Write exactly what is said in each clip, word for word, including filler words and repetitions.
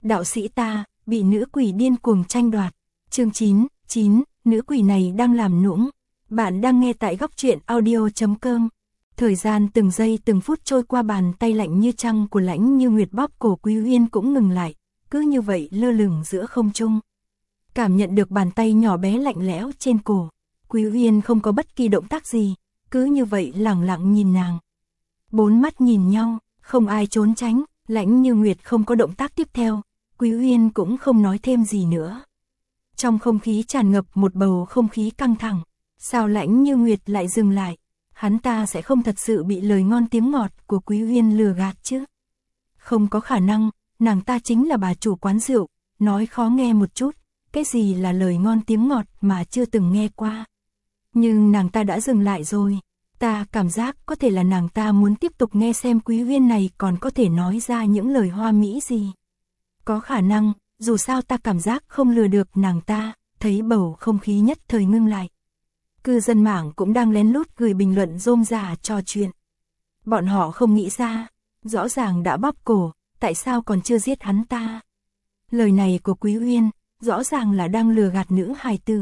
đạo sĩ ta, bị nữ quỷ điên cuồng tranh đoạt. Chương chín, chín, nữ quỷ này đang làm nũng. Bạn đang nghe tại góc truyện audio chấm com. Thời gian từng giây từng phút trôi qua, bàn tay lạnh như trăng của Lãnh Như Nguyệt bóp cổ Quý Uyên cũng ngừng lại, cứ như vậy lơ lửng giữa không trung. Cảm nhận được bàn tay nhỏ bé lạnh lẽo trên cổ, Quý Uyên không có bất kỳ động tác gì, cứ như vậy lẳng lặng nhìn nàng. Bốn mắt nhìn nhau, không ai trốn tránh, Lãnh Như Nguyệt không có động tác tiếp theo, Quý Uyên cũng không nói thêm gì nữa. Trong không khí tràn ngập một bầu không khí căng thẳng, sao Lãnh Như Nguyệt lại dừng lại? Hắn ta sẽ không thật sự bị lời ngon tiếng ngọt của Quý Uyên lừa gạt chứ? Không có khả năng, nàng ta chính là bà chủ quán rượu, nói khó nghe một chút, cái gì là lời ngon tiếng ngọt mà chưa từng nghe qua. Nhưng nàng ta đã dừng lại rồi, ta cảm giác có thể là nàng ta muốn tiếp tục nghe xem Quý Uyên này còn có thể nói ra những lời hoa mỹ gì. Có khả năng, dù sao ta cảm giác không lừa được nàng ta, thấy bầu không khí nhất thời ngưng lại. Cư dân mạng cũng đang lén lút gửi bình luận rôm rả trò chuyện. Bọn họ không nghĩ ra, rõ ràng đã bóp cổ, tại sao còn chưa giết hắn ta? Lời này của Quý Uyên, rõ ràng là đang lừa gạt nữ hài tử.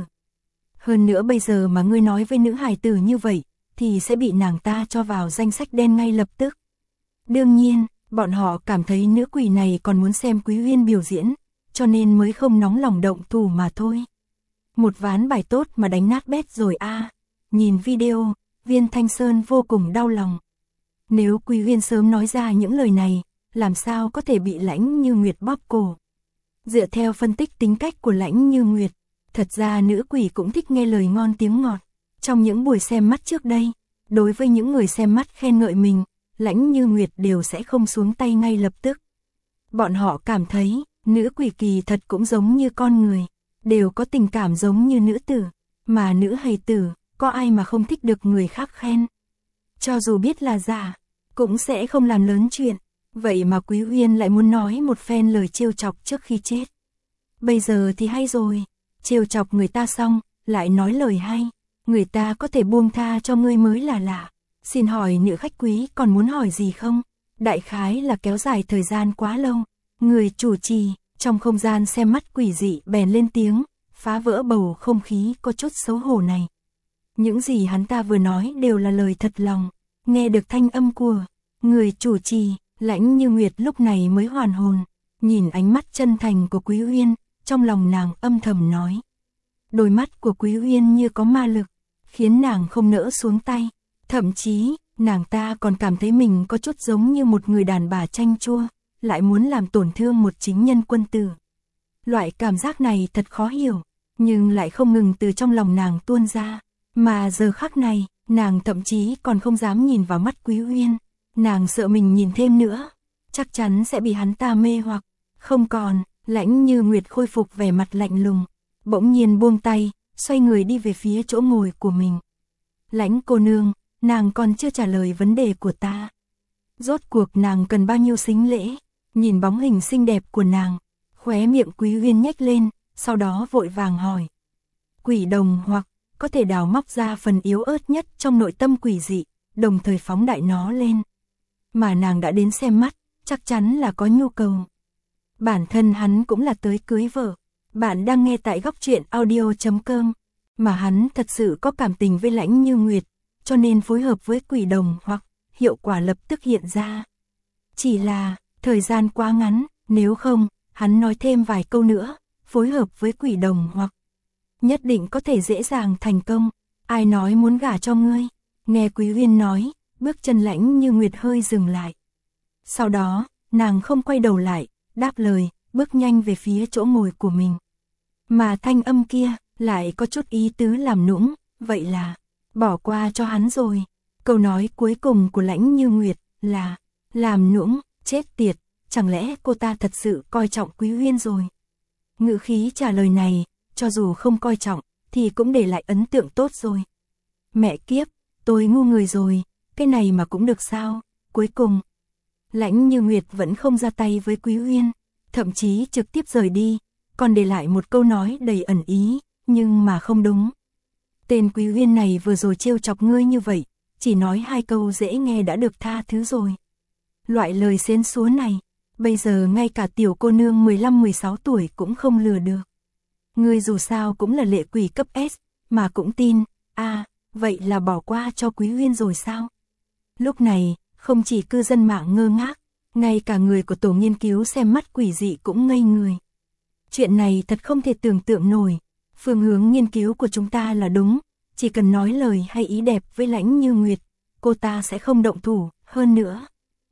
Hơn nữa bây giờ mà ngươi nói với nữ hài tử như vậy, thì sẽ bị nàng ta cho vào danh sách đen ngay lập tức. Đương nhiên, bọn họ cảm thấy nữ quỷ này còn muốn xem Quý Uyên biểu diễn, cho nên mới không nóng lòng động thủ mà thôi. Một ván bài tốt mà đánh nát bét rồi a. À. Nhìn video, Viên Thanh Sơn vô cùng đau lòng. Nếu Quý Uyên sớm nói ra những lời này, làm sao có thể bị Lãnh Như Nguyệt bóp cổ? Dựa theo phân tích tính cách của Lãnh Như Nguyệt, thật ra nữ quỷ cũng thích nghe lời ngon tiếng ngọt. Trong những buổi xem mắt trước đây, đối với những người xem mắt khen ngợi mình, Lãnh Như Nguyệt đều sẽ không xuống tay ngay lập tức. Bọn họ cảm thấy, nữ quỷ kỳ thật cũng giống như con người, đều có tình cảm giống như nữ tử, mà nữ hài tử, có ai mà không thích được người khác khen. Cho dù biết là giả, cũng sẽ không làm lớn chuyện, vậy mà Quý Uyên lại muốn nói một phen lời trêu chọc trước khi chết. Bây giờ thì hay rồi, trêu chọc người ta xong, lại nói lời hay, người ta có thể buông tha cho ngươi mới là lạ. Xin hỏi nữ khách quý còn muốn hỏi gì không? Đại khái là kéo dài thời gian quá lâu, người chủ trì trong không gian xem mắt quỷ dị bèn lên tiếng, phá vỡ bầu không khí có chút xấu hổ này. Những gì hắn ta vừa nói đều là lời thật lòng, nghe được thanh âm của người chủ trì, Lãnh Như Nguyệt lúc này mới hoàn hồn, nhìn ánh mắt chân thành của Quý Uyên, trong lòng nàng âm thầm nói. Đôi mắt của Quý Uyên như có ma lực, khiến nàng không nỡ xuống tay, thậm chí, nàng ta còn cảm thấy mình có chút giống như một người đàn bà chanh chua, lại muốn làm tổn thương một chính nhân quân tử. Loại cảm giác này thật khó hiểu, nhưng lại không ngừng từ trong lòng nàng tuôn ra, mà giờ khắc này, nàng thậm chí còn không dám nhìn vào mắt Quý Uyên, nàng sợ mình nhìn thêm nữa, chắc chắn sẽ bị hắn ta mê hoặc. Không còn, Lãnh Như Nguyệt khôi phục vẻ mặt lạnh lùng, bỗng nhiên buông tay, xoay người đi về phía chỗ ngồi của mình. Lãnh cô nương, nàng còn chưa trả lời vấn đề của ta. Rốt cuộc nàng cần bao nhiêu sính lễ? Nhìn bóng hình xinh đẹp của nàng, khóe miệng Quý Uyên nhếch lên, sau đó vội vàng hỏi. Quỷ đồng hoặc có thể đào móc ra phần yếu ớt nhất trong nội tâm quỷ dị, đồng thời phóng đại nó lên. Mà nàng đã đến xem mắt, chắc chắn là có nhu cầu. Bản thân hắn cũng là tới cưới vợ. Bạn đang nghe tại góc truyện audio chấm com. Mà hắn thật sự có cảm tình với Lãnh Như Nguyệt, cho nên phối hợp với quỷ đồng hoặc hiệu quả lập tức hiện ra. Chỉ là, thời gian quá ngắn, nếu không, hắn nói thêm vài câu nữa, phối hợp với quỷ đồng hoặc nhất định có thể dễ dàng thành công. Ai nói muốn gả cho ngươi? Nghe Quý Uyên nói, bước chân Lãnh Như Nguyệt hơi dừng lại. Sau đó, nàng không quay đầu lại, đáp lời, bước nhanh về phía chỗ ngồi của mình. Mà thanh âm kia, lại có chút ý tứ làm nũng, vậy là, bỏ qua cho hắn rồi. Câu nói cuối cùng của Lãnh Như Nguyệt là, làm nũng, chết tiệt, chẳng lẽ cô ta thật sự coi trọng Quý Uyên rồi? Ngữ khí trả lời này, cho dù không coi trọng, thì cũng để lại ấn tượng tốt rồi. Mẹ kiếp, tôi ngu người rồi, cái này mà cũng được sao? Cuối cùng, Lãnh Như Nguyệt vẫn không ra tay với Quý Uyên, thậm chí trực tiếp rời đi, còn để lại một câu nói đầy ẩn ý, nhưng mà không đúng. Tên Quý Uyên này vừa rồi trêu chọc ngươi như vậy, chỉ nói hai câu dễ nghe đã được tha thứ rồi. Loại lời xến xúa này, bây giờ ngay cả tiểu cô nương mười lăm mười sáu tuổi cũng không lừa được. Ngươi dù sao cũng là lệ quỷ cấp S, mà cũng tin, à, vậy là bỏ qua cho Quý Uyên rồi sao? Lúc này, không chỉ cư dân mạng ngơ ngác, ngay cả người của tổ nghiên cứu xem mắt quỷ dị cũng ngây người. Chuyện này thật không thể tưởng tượng nổi, phương hướng nghiên cứu của chúng ta là đúng, chỉ cần nói lời hay ý đẹp với Lãnh Như Nguyệt, cô ta sẽ không động thủ, hơn nữa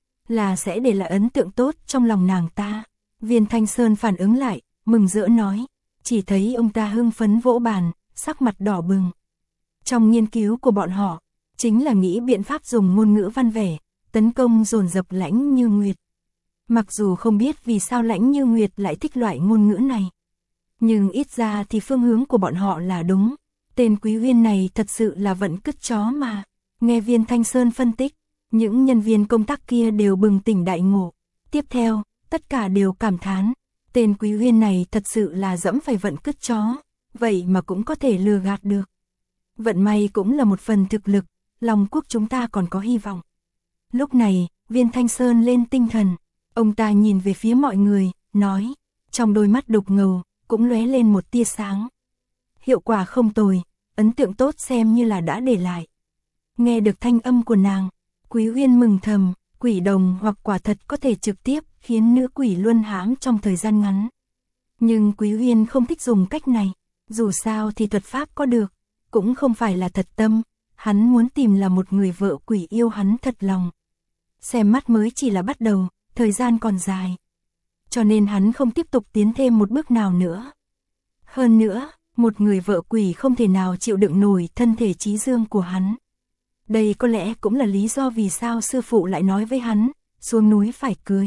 là sẽ để lại ấn tượng tốt trong lòng nàng ta. Viên Thanh Sơn phản ứng lại, mừng rỡ nói, chỉ thấy ông ta hưng phấn vỗ bàn, sắc mặt đỏ bừng. Trong nghiên cứu của bọn họ, chính là nghĩ biện pháp dùng ngôn ngữ văn vẻ, tấn công dồn dập Lãnh Như Nguyệt. Mặc dù không biết vì sao Lãnh Như Nguyệt lại thích loại ngôn ngữ này, nhưng ít ra thì phương hướng của bọn họ là đúng. Tên Quý Uyên này thật sự là vận cứt chó mà. Nghe Viên Thanh Sơn phân tích, những nhân viên công tác kia đều bừng tỉnh đại ngộ. Tiếp theo, tất cả đều cảm thán, tên Quý Uyên này thật sự là dẫm phải vận cứt chó, vậy mà cũng có thể lừa gạt được. Vận may cũng là một phần thực lực, Long Quốc chúng ta còn có hy vọng. Lúc này, Viên Thanh Sơn lên tinh thần, ông ta nhìn về phía mọi người, nói, trong đôi mắt đục ngầu, cũng lóe lên một tia sáng. Hiệu quả không tồi, ấn tượng tốt xem như là đã để lại. Nghe được thanh âm của nàng, Quý Uyên mừng thầm, quỷ đồng hoặc quả thật có thể trực tiếp khiến nữ quỷ luân hãm trong thời gian ngắn. Nhưng Quý Uyên không thích dùng cách này, dù sao thì thuật pháp có được, cũng không phải là thật tâm, hắn muốn tìm là một người vợ quỷ yêu hắn thật lòng. Xem mắt mới chỉ là bắt đầu, thời gian còn dài. Cho nên hắn không tiếp tục tiến thêm một bước nào nữa. Hơn nữa, một người vợ quỷ không thể nào chịu đựng nổi thân thể trí dương của hắn. Đây có lẽ cũng là lý do vì sao sư phụ lại nói với hắn, xuống núi phải cưới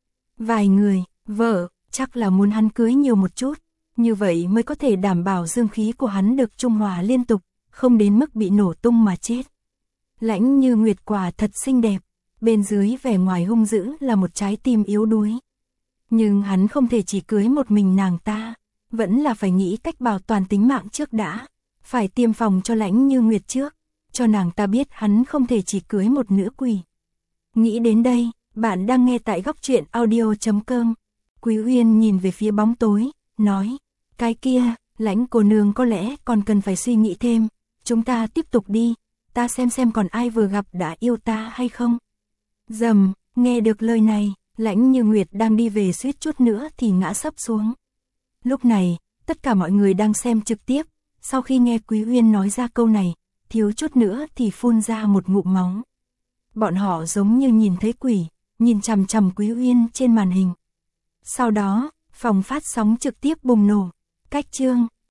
vài người, vợ, chắc là muốn hắn cưới nhiều một chút, như vậy mới có thể đảm bảo dương khí của hắn được trung hòa liên tục, không đến mức bị nổ tung mà chết. Lãnh Như Nguyệt quả thật xinh đẹp, bên dưới vẻ ngoài hung dữ là một trái tim yếu đuối. Nhưng hắn không thể chỉ cưới một mình nàng ta, vẫn là phải nghĩ cách bảo toàn tính mạng trước đã, phải tiêm phòng cho Lãnh Như Nguyệt trước, cho nàng ta biết hắn không thể chỉ cưới một nữ quỷ. Nghĩ đến đây, bạn đang nghe tại góc truyện audio chấm com. Quý Uyên nhìn về phía bóng tối, nói, cái kia, Lãnh cô nương có lẽ còn cần phải suy nghĩ thêm, chúng ta tiếp tục đi, ta xem xem còn ai vừa gặp đã yêu ta hay không. Dầm, nghe được lời này, Lãnh Như Nguyệt đang đi về suýt chút nữa thì ngã sấp xuống. Lúc này, tất cả mọi người đang xem trực tiếp, sau khi nghe Quý Uyên nói ra câu này, thiếu chút nữa thì phun ra một ngụm máu. Bọn họ giống như nhìn thấy quỷ, nhìn chằm chằm Quý Uyên trên màn hình. Sau đó, phòng phát sóng trực tiếp bùng nổ, cách chương